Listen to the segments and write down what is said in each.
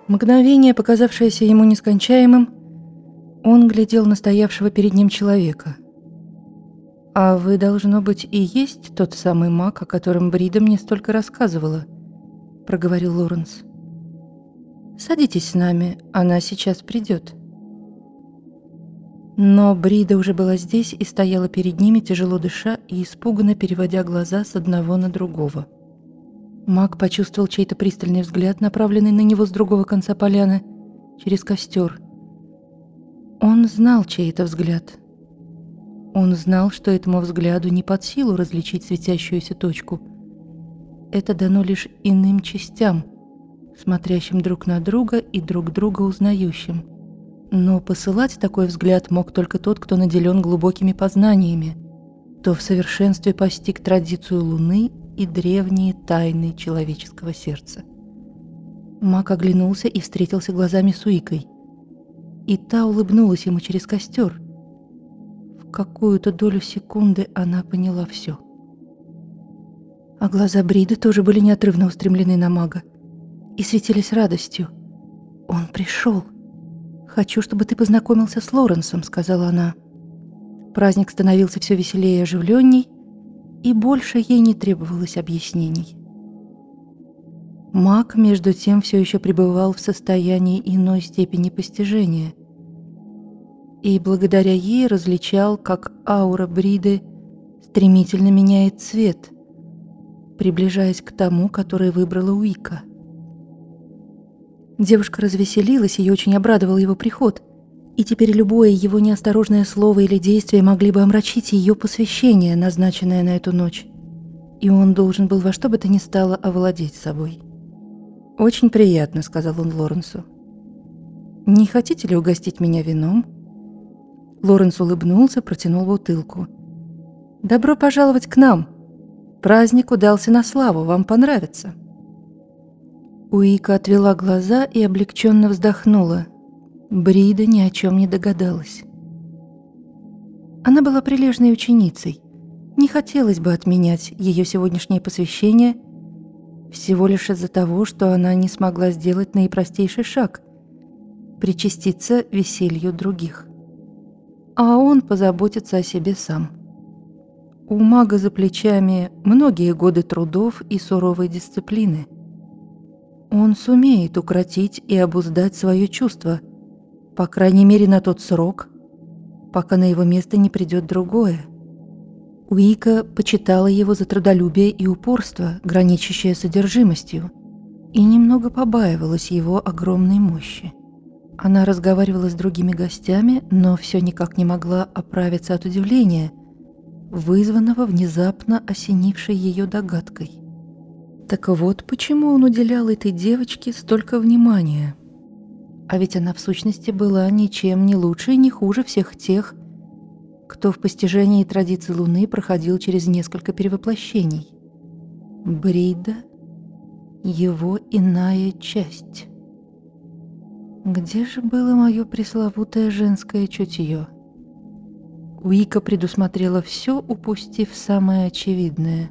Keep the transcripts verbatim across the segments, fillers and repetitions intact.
Мгновение, показавшееся ему нескончаемым, он глядел на стоявшего перед ним человека. «А вы, должно быть, и есть тот самый маг, о котором Брида мне столько рассказывала», — проговорил Лоренс. «Садитесь с нами, она сейчас придет». Но Брида уже была здесь и стояла перед ними, тяжело дыша и испуганно переводя глаза с одного на другого. Маг почувствовал чей-то пристальный взгляд, направленный на него с другого конца поляны, через костер. Он знал, чей это взгляд. Он знал, что этому взгляду не под силу различить светящуюся точку. Это дано лишь иным частям, смотрящим друг на друга и друг друга узнающим. Но посылать такой взгляд мог только тот, кто наделен глубокими познаниями, кто в совершенстве постиг традицию Луны и древние тайны человеческого сердца. Маг оглянулся и встретился глазами с Уикой. И та улыбнулась ему через костер. В какую-то долю секунды она поняла все. А глаза Бриды тоже были неотрывно устремлены на мага и светились радостью. «Он пришел. Хочу, чтобы ты познакомился с Лоренсом», — сказала она. Праздник становился все веселее и оживленней, и больше ей не требовалось объяснений. Маг, между тем, все еще пребывал в состоянии иной степени постижения, и благодаря ей различал, как аура Бриды стремительно меняет цвет, приближаясь к тому, который выбрала Уика. Девушка развеселилась, ее очень обрадовал его приход, и теперь любое его неосторожное слово или действие могли бы омрачить ее посвящение, назначенное на эту ночь, и он должен был во что бы то ни стало овладеть собой. «Очень приятно», — сказал он Лоренсу. «Не хотите ли угостить меня вином?» Лоренс улыбнулся, протянул бутылку. «Добро пожаловать к нам! Праздник удался на славу, вам понравится!» Уика отвела глаза и облегченно вздохнула. Брида ни о чем не догадалась. Она была прилежной ученицей. Не хотелось бы отменять ее сегодняшнее посвящение всего лишь из-за того, что она не смогла сделать наипростейший шаг — причаститься веселью других. А он позаботится о себе сам. У мага за плечами многие годы трудов и суровой дисциплины. Он сумеет укротить и обуздать свое чувство, по крайней мере на тот срок, пока на его место не придет другое. Уика почитала его за трудолюбие и упорство, граничащее с одержимостью, и немного побаивалась его огромной мощи. Она разговаривала с другими гостями, но все никак не могла оправиться от удивления, вызванного внезапно осенившей ее догадкой. Так вот, почему он уделял этой девочке столько внимания. А ведь она в сущности была ничем не лучше и не хуже всех тех, кто в постижении традиций Луны проходил через несколько перевоплощений. Брида — его иная часть. Где же было мое пресловутое женское чутье? Уика предусмотрела все, упустив самое очевидное.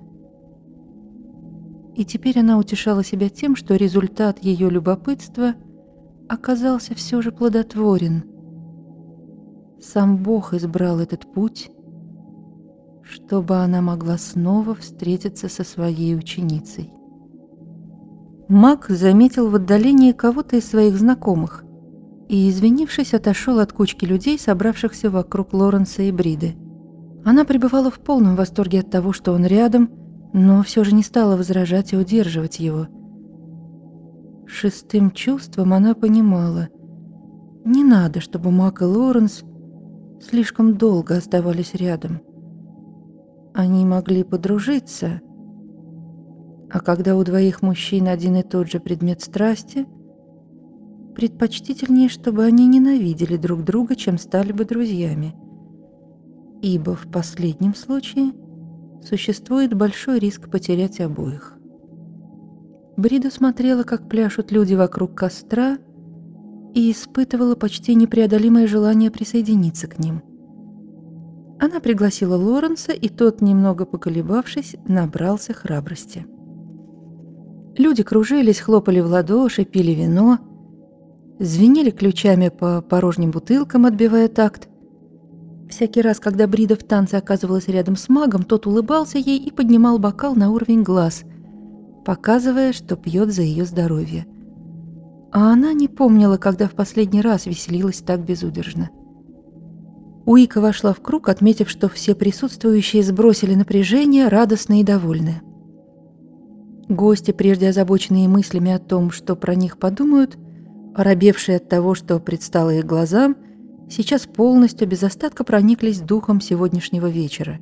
И теперь она утешала себя тем, что результат ее любопытства оказался все же плодотворен. Сам Бог избрал этот путь, чтобы она могла снова встретиться со своей ученицей. Маг заметил в отдалении кого-то из своих знакомых и, извинившись, отошел от кучки людей, собравшихся вокруг Лоренса и Бриды. Она пребывала в полном восторге от того, что он рядом, но все же не стала возражать и удерживать его. Шестым чувством она понимала, не надо, чтобы Маг и Лоренс слишком долго оставались рядом. Они могли подружиться, а когда у двоих мужчин один и тот же предмет страсти, предпочтительнее, чтобы они ненавидели друг друга, чем стали бы друзьями, ибо в последнем случае существует большой риск потерять обоих. Брида смотрела, как пляшут люди вокруг костра, и испытывала почти непреодолимое желание присоединиться к ним. Она пригласила Лоренса, и тот, немного поколебавшись, набрался храбрости. Люди кружились, хлопали в ладоши, пили вино, звенели ключами по порожним бутылкам, отбивая такт. Всякий раз, когда Брида в танце оказывалась рядом с магом, тот улыбался ей и поднимал бокал на уровень глаз, показывая, что пьет за ее здоровье. А она не помнила, когда в последний раз веселилась так безудержно. Уика вошла в круг, отметив, что все присутствующие сбросили напряжение, радостные и довольные. Гости, прежде озабоченные мыслями о том, что про них подумают, оробевшие от того, что предстало их глазам, сейчас полностью без остатка прониклись духом сегодняшнего вечера.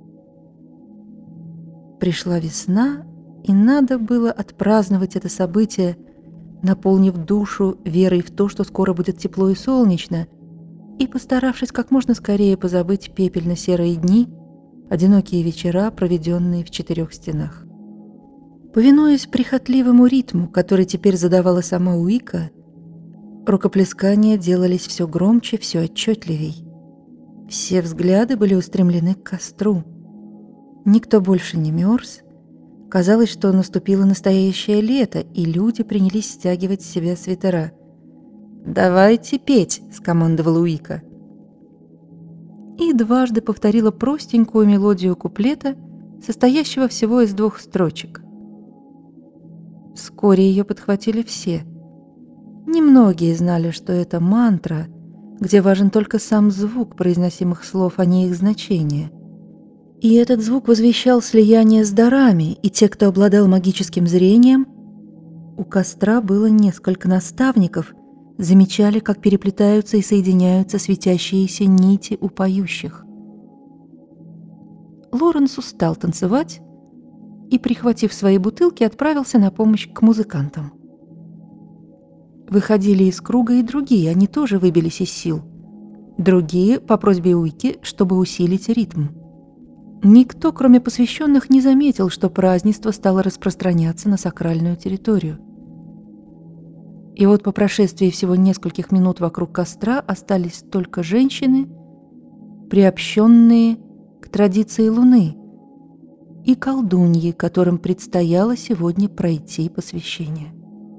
Пришла весна, и надо было отпраздновать это событие, наполнив душу верой в то, что скоро будет тепло и солнечно, и постаравшись как можно скорее позабыть пепельно-серые дни, одинокие вечера, проведенные в четырех стенах. Повинуясь прихотливому ритму, который теперь задавала сама Уика, рукоплескания делались все громче, все отчетливей. Все взгляды были устремлены к костру. Никто больше не мерз. Казалось, что наступило настоящее лето, и люди принялись стягивать с себя свитера. «Давайте петь!» — скомандовала Уика. И дважды повторила простенькую мелодию куплета, состоящего всего из двух строчек. Вскоре ее подхватили все. Немногие знали, что это мантра, где важен только сам звук произносимых слов, а не их значение. И этот звук возвещал слияние с дарами, и те, кто обладал магическим зрением, у костра было несколько наставников, замечали, как переплетаются и соединяются светящиеся нити у поющих. Лоренс устал танцевать и, прихватив свои бутылки, отправился на помощь к музыкантам. Выходили из круга и другие, они тоже выбились из сил. Другие по просьбе Уики, чтобы усилить ритм. Никто, кроме посвященных, не заметил, что празднество стало распространяться на сакральную территорию. И вот по прошествии всего нескольких минут вокруг костра остались только женщины, приобщенные к традиции Луны, и колдуньи, которым предстояло сегодня пройти посвящение.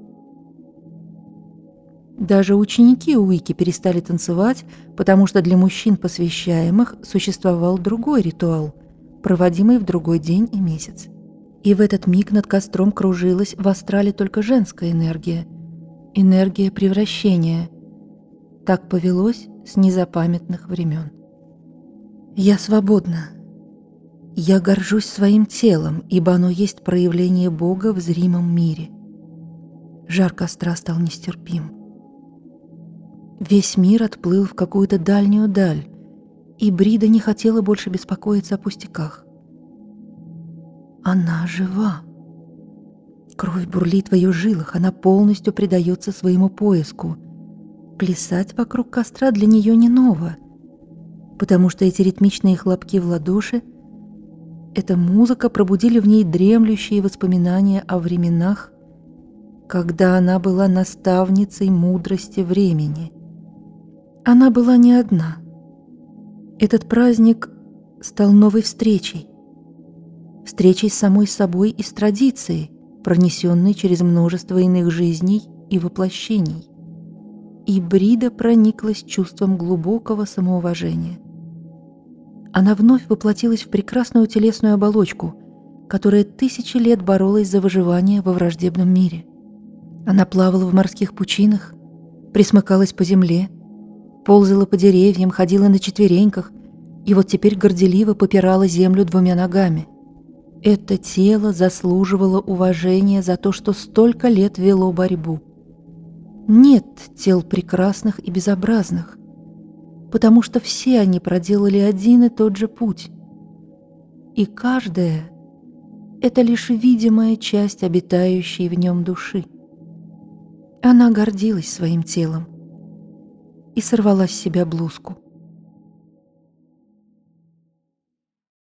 Даже ученики Уики перестали танцевать, потому что для мужчин посвящаемых существовал другой ритуал, проводимый в другой день и месяц. И в этот миг над костром кружилась в астрале только женская энергия, энергия превращения. Так повелось с незапамятных времен. «Я свободна. Я горжусь своим телом, ибо оно есть проявление Бога в зримом мире». Жар костра стал нестерпим. Весь мир отплыл в какую-то дальнюю даль, и Брида не хотела больше беспокоиться о пустяках. Она жива. Кровь бурлит в ее жилах, она полностью предается своему поиску. Плясать вокруг костра для нее не ново, потому что эти ритмичные хлопки в ладоши, эта музыка пробудили в ней дремлющие воспоминания о временах, когда она была наставницей мудрости времени. Она была не одна. Этот праздник стал новой встречей. Встречей с самой собой и с традицией, пронесенной через множество иных жизней и воплощений. И Брида прониклась чувством глубокого самоуважения. Она вновь воплотилась в прекрасную телесную оболочку, которая тысячи лет боролась за выживание во враждебном мире. Она плавала в морских пучинах, присмыкалась по земле, ползала по деревьям, ходила на четвереньках и вот теперь горделиво попирала землю двумя ногами. Это тело заслуживало уважения за то, что столько лет вело борьбу. Нет тел прекрасных и безобразных, потому что все они проделали один и тот же путь. И каждая — это лишь видимая часть обитающей в нем души. Она гордилась своим телом и сорвала с себя блузку.